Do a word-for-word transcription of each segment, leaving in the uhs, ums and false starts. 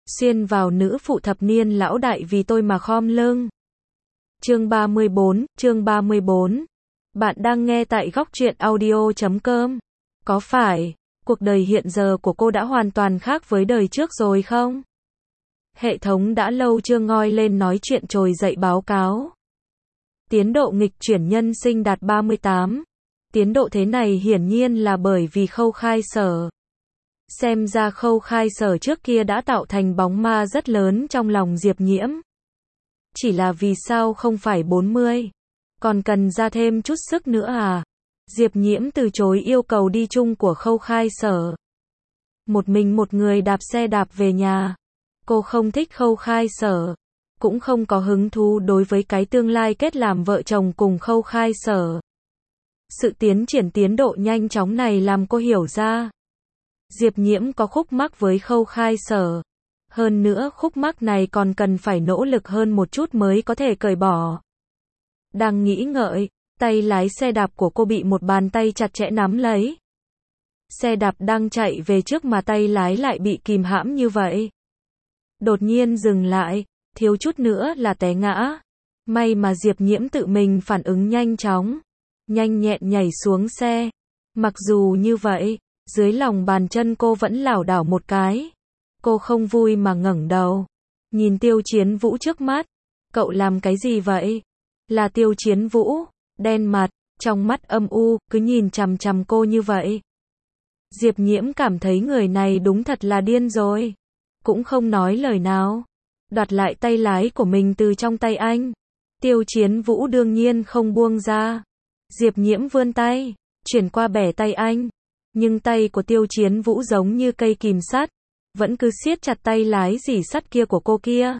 xuyên vào nữ phụ thập niên lão đại vì tôi mà khom lưng. Chương ba mươi bốn, chương ba mươi bốn. Bạn đang nghe tại góc truyện audio chấm com. Có phải, cuộc đời hiện giờ của cô đã hoàn toàn khác với đời trước rồi không? Hệ thống đã lâu chưa ngoi lên nói chuyện trồi dậy báo cáo. Tiến độ nghịch chuyển nhân sinh đạt ba mươi tám. Tiến độ thế này hiển nhiên là bởi vì Khâu Khai Sở. Xem ra Khâu Khai Sở trước kia đã tạo thành bóng ma rất lớn trong lòng Diệp Nhiễm. Chỉ là vì sao không phải bốn mươi? Còn cần ra thêm chút sức nữa à? Diệp Nhiễm từ chối yêu cầu đi chung của Khâu Khai Sở. Một mình một người đạp xe đạp về nhà. Cô không thích Khâu Khai Sở. Cũng không có hứng thú đối với cái tương lai kết làm vợ chồng cùng Khâu Khai Sở. Sự tiến triển tiến độ nhanh chóng này làm cô hiểu ra. Diệp Nhiễm có khúc mắc với Khâu Khai Sở. Hơn nữa khúc mắc này còn cần phải nỗ lực hơn một chút mới có thể cởi bỏ. Đang nghĩ ngợi, tay lái xe đạp của cô bị một bàn tay chặt chẽ nắm lấy. Xe đạp đang chạy về trước mà tay lái lại bị kìm hãm như vậy. Đột nhiên dừng lại, thiếu chút nữa là té ngã. May mà Diệp Nhiễm tự mình phản ứng nhanh chóng, nhanh nhẹn nhảy xuống xe. Mặc dù như vậy, dưới lòng bàn chân cô vẫn lảo đảo một cái. Cô không vui mà ngẩng đầu, nhìn Tiêu Chiến Vũ trước mắt. Cậu làm cái gì vậy? Là Tiêu Chiến Vũ, đen mặt, trong mắt âm u, cứ nhìn chằm chằm cô như vậy. Diệp Nhiễm cảm thấy người này đúng thật là điên rồi. Cũng không nói lời nào. Đoạt lại tay lái của mình từ trong tay anh. Tiêu Chiến Vũ đương nhiên không buông ra. Diệp Nhiễm vươn tay, chuyển qua bẻ tay anh. Nhưng tay của Tiêu Chiến Vũ giống như cây kìm sắt, vẫn cứ siết chặt tay lái rỉ sắt kia của cô kia.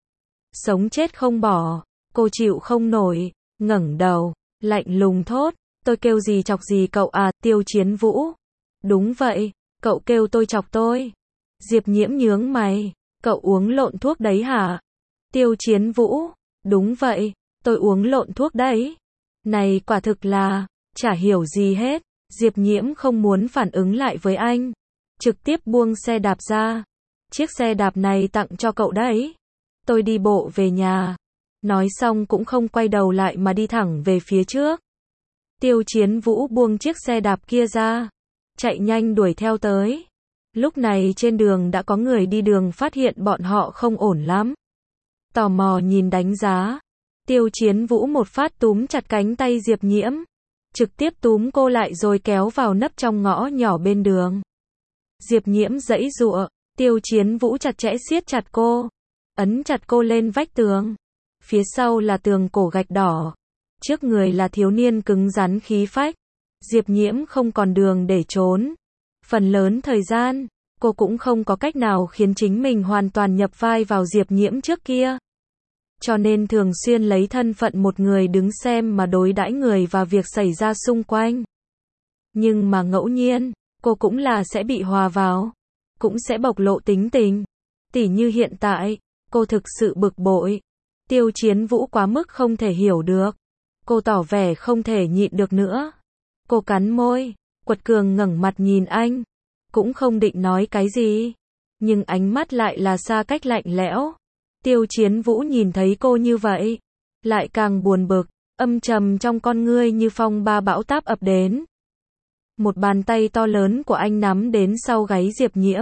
Sống chết không bỏ, cô chịu không nổi, ngẩng đầu, lạnh lùng thốt, tôi kêu gì chọc gì cậu à, Tiêu Chiến Vũ. Đúng vậy, cậu kêu tôi chọc tôi. Diệp Nhiễm nhướng mày, cậu uống lộn thuốc đấy hả? Tiêu Chiến Vũ, đúng vậy, tôi uống lộn thuốc đấy. Này quả thực là, chả hiểu gì hết. Diệp Nhiễm không muốn phản ứng lại với anh, trực tiếp buông xe đạp ra. Chiếc xe đạp này tặng cho cậu đấy. Tôi đi bộ về nhà. Nói xong cũng không quay đầu lại mà đi thẳng về phía trước. Tiêu Chiến Vũ buông chiếc xe đạp kia ra, chạy nhanh đuổi theo tới. Lúc này trên đường đã có người đi đường phát hiện bọn họ không ổn lắm. Tò mò nhìn đánh giá. Tiêu Chiến Vũ một phát túm chặt cánh tay Diệp Nhiễm, trực tiếp túm cô lại rồi kéo vào nấp trong ngõ nhỏ bên đường. Diệp Nhiễm giãy giụa, Tiêu Chiến Vũ chặt chẽ siết chặt cô, ấn chặt cô lên vách tường. Phía sau là tường cổ gạch đỏ, trước người là thiếu niên cứng rắn khí phách. Diệp Nhiễm không còn đường để trốn. Phần lớn thời gian, cô cũng không có cách nào khiến chính mình hoàn toàn nhập vai vào Diệp Nhiễm trước kia. Cho nên thường xuyên lấy thân phận một người đứng xem mà đối đãi người và việc xảy ra xung quanh. Nhưng mà ngẫu nhiên, cô cũng là sẽ bị hòa vào, cũng sẽ bộc lộ tính tình. Tỉ như hiện tại, cô thực sự bực bội. Tiêu Chiến Vũ quá mức không thể hiểu được. Cô tỏ vẻ không thể nhịn được nữa. Cô cắn môi, quật cường ngẩng mặt nhìn anh. Cũng không định nói cái gì. Nhưng ánh mắt lại là xa cách lạnh lẽo. Tiêu Chiến Vũ nhìn thấy cô như vậy, lại càng buồn bực, âm trầm trong con ngươi như phong ba bão táp ập đến. Một bàn tay to lớn của anh nắm đến sau gáy Diệp Nhiễm,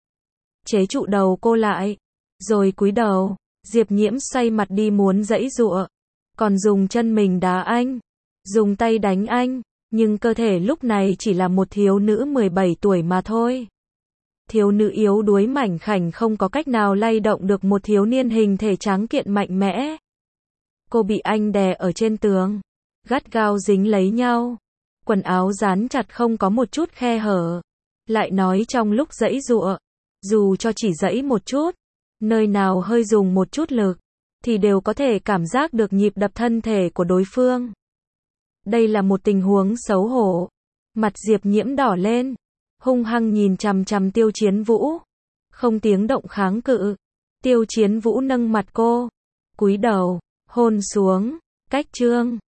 chế trụ đầu cô lại, rồi cúi đầu. Diệp Nhiễm xoay mặt đi muốn giãy giụa, còn dùng chân mình đá anh, dùng tay đánh anh, nhưng cơ thể lúc này chỉ là một thiếu nữ mười bảy tuổi mà thôi. Thiếu nữ yếu đuối mảnh khảnh không có cách nào lay động được một thiếu niên hình thể tráng kiện mạnh mẽ. Cô bị anh đè ở trên tường, gắt gao dính lấy nhau, quần áo dán chặt không có một chút khe hở. Lại nói trong lúc giãy giụa, dù cho chỉ giãy một chút, nơi nào hơi dùng một chút lực, thì đều có thể cảm giác được nhịp đập thân thể của đối phương. Đây là một tình huống xấu hổ. Mặt Diệp Nhiễm đỏ lên, hung hăng nhìn chằm chằm Tiêu Chiến Vũ, không tiếng động kháng cự. Tiêu Chiến Vũ nâng mặt cô, cúi đầu, hôn xuống. Cách chương